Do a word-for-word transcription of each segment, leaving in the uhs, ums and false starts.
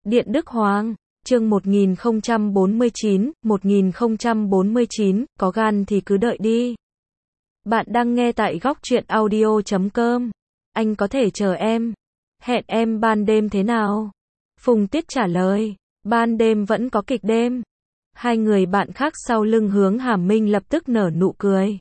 Điện Đức Hoàng, chương một nghìn không trăm bốn mươi chín, một nghìn không trăm bốn mươi chín, có gan thì cứ đợi đi. Bạn đang nghe tại góc truyện audio chấm com. Anh có thể chờ em. Hẹn em ban đêm thế nào? Phùng Tiết trả lời, ban đêm vẫn có kịch đêm. Hai người bạn khác sau lưng Hướng Hàm Minh lập tức nở nụ cười.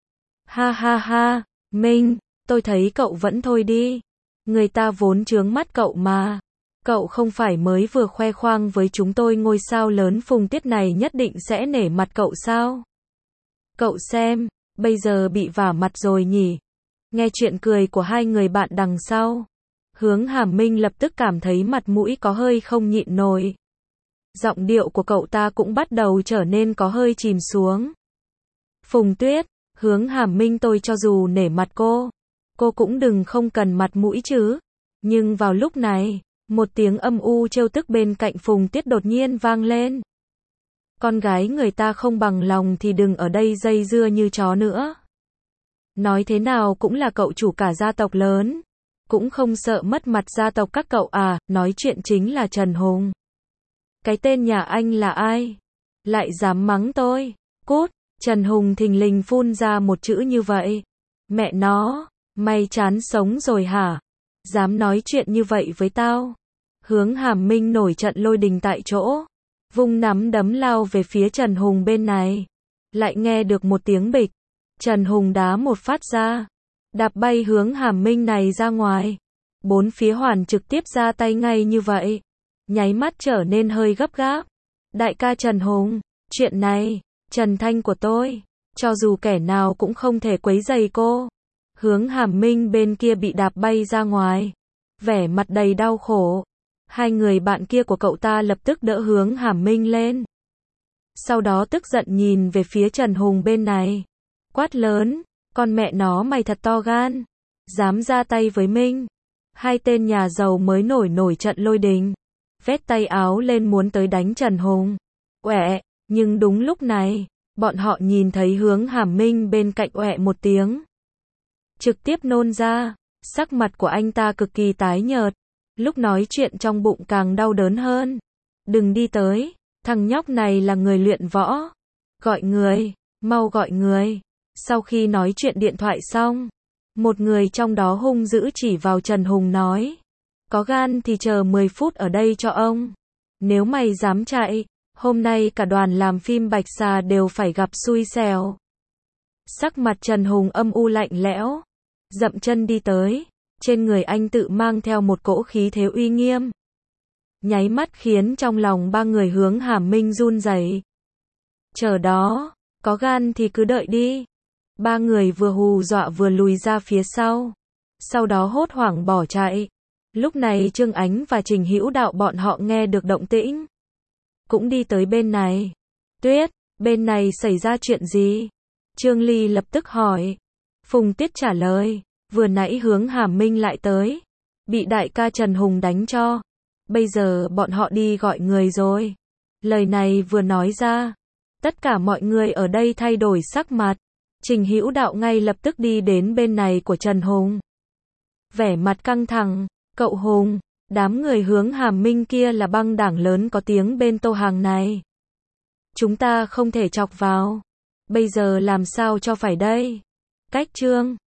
Ha ha ha, Minh, tôi thấy cậu vẫn thôi đi. Người ta vốn chướng mắt cậu mà. Cậu không phải mới vừa khoe khoang với chúng tôi ngôi sao lớn Phùng Tiết này nhất định sẽ nể mặt cậu sao? Cậu xem, bây giờ bị vả mặt rồi nhỉ? Nghe chuyện cười của hai người bạn đằng sau, Hướng Hàm Minh lập tức cảm thấy mặt mũi có hơi không nhịn nổi. Giọng điệu của cậu ta cũng bắt đầu trở nên có hơi chìm xuống. Phùng Tuyết, Hướng Hàm Minh tôi cho dù nể mặt cô, cô cũng đừng không cần mặt mũi chứ. Nhưng vào lúc này, một tiếng âm u trêu tức bên cạnh Phùng Tiết đột nhiên vang lên. Con gái người ta không bằng lòng thì đừng ở đây dây dưa như chó nữa. Nói thế nào cũng là cậu chủ cả gia tộc lớn. Cũng không sợ mất mặt gia tộc các cậu à, nói chuyện chính là Trần Hùng. Cái tên nhà anh là ai? Lại dám mắng tôi? Cút! Trần Hùng thình lình phun ra một chữ như vậy. Mẹ nó, mày chán sống rồi hả? Dám nói chuyện như vậy với tao? Hướng Hàm Minh nổi trận lôi đình tại chỗ, vung nắm đấm lao về phía Trần Hùng bên này. Lại nghe được một tiếng bịch. Trần Hùng đá một phát ra, đạp bay Hướng Hàm Minh này ra ngoài. Bốn phía hoàn trực tiếp ra tay ngay như vậy. Nháy mắt trở nên hơi gấp gáp. Đại ca Trần Hùng, chuyện này, Trần Thanh của tôi, cho dù kẻ nào cũng không thể quấy rầy cô. Hướng Hàm Minh bên kia bị đạp bay ra ngoài, vẻ mặt đầy đau khổ. Hai người bạn kia của cậu ta lập tức đỡ Hướng Hàm Minh lên. Sau đó tức giận nhìn về phía Trần Hùng bên này. Quát lớn, con mẹ nó mày thật to gan. Dám ra tay với Minh. Hai tên nhà giàu mới nổi nổi trận lôi đình. Vét tay áo lên muốn tới đánh Trần Hùng. Uẹ, nhưng đúng lúc này, bọn họ nhìn thấy Hướng Hàm Minh bên cạnh uẹ một tiếng. Trực tiếp nôn ra, sắc mặt của anh ta cực kỳ tái nhợt. Lúc nói chuyện trong bụng càng đau đớn hơn. Đừng đi tới, thằng nhóc này là người luyện võ. Gọi người, mau gọi người. Sau khi nói chuyện điện thoại xong, một người trong đó hung dữ chỉ vào Trần Hùng nói. Có gan thì chờ mười phút ở đây cho ông. Nếu mày dám chạy, hôm nay cả đoàn làm phim Bạch Xà đều phải gặp xui xẻo. Sắc mặt Trần Hùng âm u lạnh lẽo, dậm chân đi tới. Trên người anh tự mang theo một cỗ khí thế uy nghiêm. Nháy mắt khiến trong lòng ba người Hướng Hàm Minh run rẩy. Chờ đó, có gan thì cứ đợi đi. Ba người vừa hù dọa vừa lùi ra phía sau. Sau đó hốt hoảng bỏ chạy. Lúc này Trương Ánh và Trình Hữu Đạo bọn họ nghe được động tĩnh, cũng đi tới bên này. Tuyết, bên này xảy ra chuyện gì? Trương Ly lập tức hỏi. Phùng Tiết trả lời. Vừa nãy Hướng Hàm Minh lại tới, bị đại ca Trần Hùng đánh cho. Bây giờ bọn họ đi gọi người rồi. Lời này vừa nói ra, tất cả mọi người ở đây thay đổi sắc mặt. Trình Hữu Đạo ngay lập tức đi đến bên này của Trần Hùng. Vẻ mặt căng thẳng, cậu Hùng, đám người Hướng Hàm Minh kia là băng đảng lớn có tiếng bên Tô Hàng này. Chúng ta không thể chọc vào. Bây giờ làm sao cho phải đây? Cách Trương